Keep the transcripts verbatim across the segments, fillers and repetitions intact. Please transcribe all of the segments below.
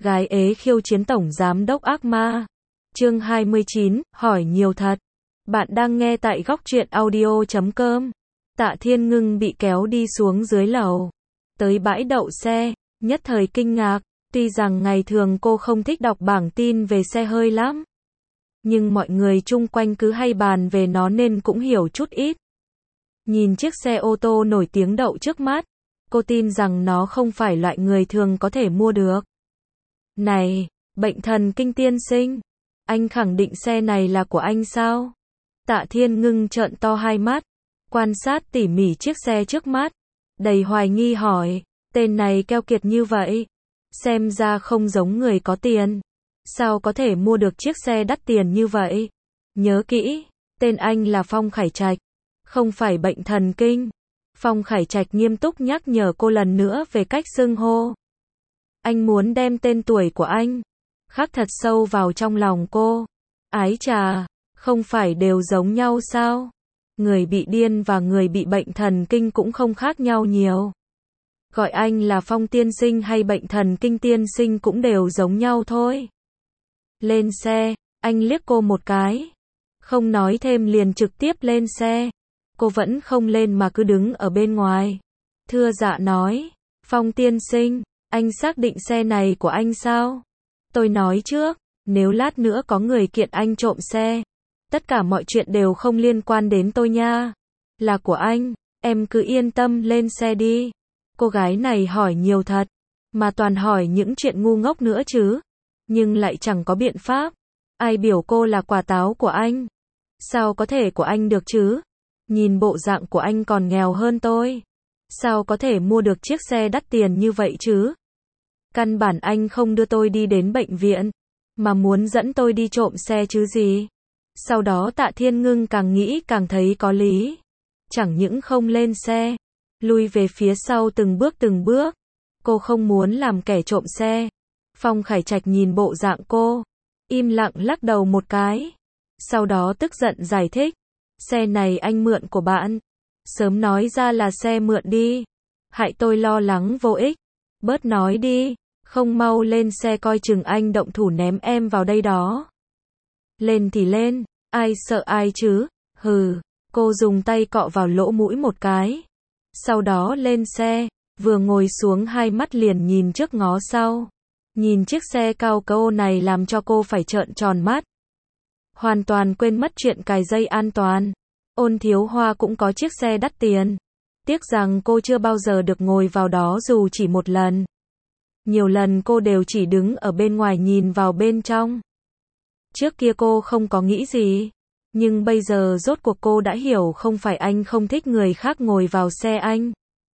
Gái ế khiêu chiến tổng giám đốc ác ma. Chương hai mươi chín, hỏi nhiều thật. Bạn đang nghe tại góc truyện audio chấm com. Tạ Thiên Ngưng bị kéo đi xuống dưới lầu. Tới bãi đậu xe, nhất thời kinh ngạc, tuy rằng ngày thường cô không thích đọc bảng tin về xe hơi lắm. Nhưng mọi người chung quanh cứ hay bàn về nó nên cũng hiểu chút ít. Nhìn chiếc xe ô tô nổi tiếng đậu trước mắt, cô tin rằng nó không phải loại người thường có thể mua được. Này, bệnh thần kinh tiên sinh, anh khẳng định xe này là của anh sao? Tạ Thiên Ngưng trợn to hai mắt, quan sát tỉ mỉ chiếc xe trước mắt, đầy hoài nghi hỏi, tên này keo kiệt như vậy, xem ra không giống người có tiền, sao có thể mua được chiếc xe đắt tiền như vậy? Nhớ kỹ, tên anh là Phong Khải Trạch, không phải bệnh thần kinh. Phong Khải Trạch nghiêm túc nhắc nhở cô lần nữa về cách xưng hô. Anh muốn đem tên tuổi của anh khắc thật sâu vào trong lòng cô. Ái chà, không phải đều giống nhau sao? Người bị điên và người bị bệnh thần kinh cũng không khác nhau nhiều. Gọi anh là Phong tiên sinh hay bệnh thần kinh tiên sinh cũng đều giống nhau thôi. Lên xe, anh liếc cô một cái, không nói thêm liền trực tiếp lên xe. Cô vẫn không lên mà cứ đứng ở bên ngoài. Thưa dạ nói, Phong tiên sinh, anh xác định xe này của anh sao? Tôi nói trước, nếu lát nữa có người kiện anh trộm xe, tất cả mọi chuyện đều không liên quan đến tôi nha. Là của anh, em cứ yên tâm lên xe đi. Cô gái này hỏi nhiều thật, mà toàn hỏi những chuyện ngu ngốc nữa chứ. Nhưng lại chẳng có biện pháp. Ai biểu cô là quả táo của anh? Sao có thể của anh được chứ? Nhìn bộ dạng của anh còn nghèo hơn tôi. Sao có thể mua được chiếc xe đắt tiền như vậy chứ? Căn bản anh không đưa tôi đi đến bệnh viện, mà muốn dẫn tôi đi trộm xe chứ gì. Sau đó Tạ Thiên Ngưng càng nghĩ càng thấy có lý. Chẳng những không lên xe, lui về phía sau từng bước từng bước. Cô không muốn làm kẻ trộm xe. Phong Khải Trạch nhìn bộ dạng cô, im lặng lắc đầu một cái. Sau đó tức giận giải thích. Xe này anh mượn của bạn. Sớm nói ra là xe mượn đi. Hại tôi lo lắng vô ích. Bớt nói đi. Không mau lên xe coi chừng anh động thủ ném em vào đây đó. Lên thì lên. Ai sợ ai chứ? Hừ. Cô dùng tay cọ vào lỗ mũi một cái. Sau đó lên xe. Vừa ngồi xuống hai mắt liền nhìn trước ngó sau. Nhìn chiếc xe cao câu này làm cho cô phải trợn tròn mắt. Hoàn toàn quên mất chuyện cài dây an toàn. Ôn Thiếu Hoa cũng có chiếc xe đắt tiền. Tiếc rằng cô chưa bao giờ được ngồi vào đó dù chỉ một lần. Nhiều lần cô đều chỉ đứng ở bên ngoài nhìn vào bên trong. Trước kia cô không có nghĩ gì. Nhưng bây giờ rốt cuộc cô đã hiểu không phải anh không thích người khác ngồi vào xe anh.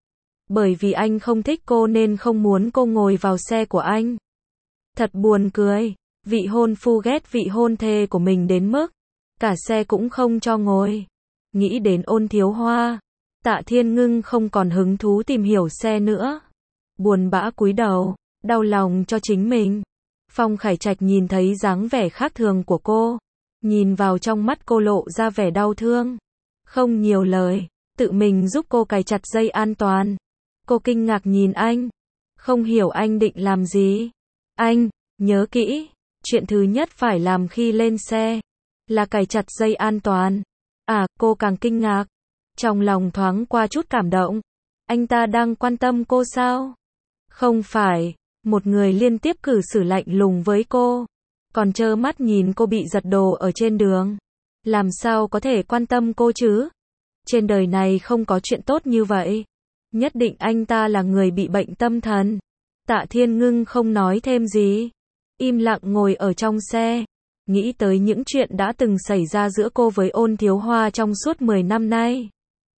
Bởi vì anh không thích cô nên không muốn cô ngồi vào xe của anh. Thật buồn cười. Vị hôn phu ghét vị hôn thê của mình đến mức cả xe cũng không cho ngồi. Nghĩ đến Ôn Thiếu Hoa, Tạ Thiên Ngưng không còn hứng thú tìm hiểu xe nữa. Buồn bã cúi đầu, đau lòng cho chính mình. Phong Khải Trạch nhìn thấy dáng vẻ khác thường của cô, nhìn vào trong mắt cô lộ ra vẻ đau thương. Không nhiều lời, tự mình giúp cô cài chặt dây an toàn. Cô kinh ngạc nhìn anh, không hiểu anh định làm gì. Anh, nhớ kỹ, chuyện thứ nhất phải làm khi lên xe là cài chặt dây an toàn. À, cô càng kinh ngạc. Trong lòng thoáng qua chút cảm động. Anh ta đang quan tâm cô sao? Không phải, một người liên tiếp cử xử lạnh lùng với cô, còn trơ mắt nhìn cô bị giật đồ ở trên đường. Làm sao có thể quan tâm cô chứ? Trên đời này không có chuyện tốt như vậy. Nhất định anh ta là người bị bệnh tâm thần. Tạ Thiên Ngưng không nói thêm gì. Im lặng ngồi ở trong xe. Nghĩ tới những chuyện đã từng xảy ra giữa cô với Ôn Thiếu Hoa trong suốt mười năm nay.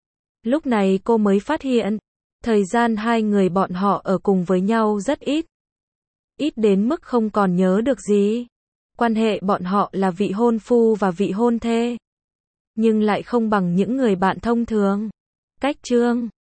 Lúc này cô mới phát hiện, thời gian hai người bọn họ ở cùng với nhau rất ít. Ít đến mức không còn nhớ được gì. Quan hệ bọn họ là vị hôn phu và vị hôn thê. Nhưng lại không bằng những người bạn thông thường. Cách chương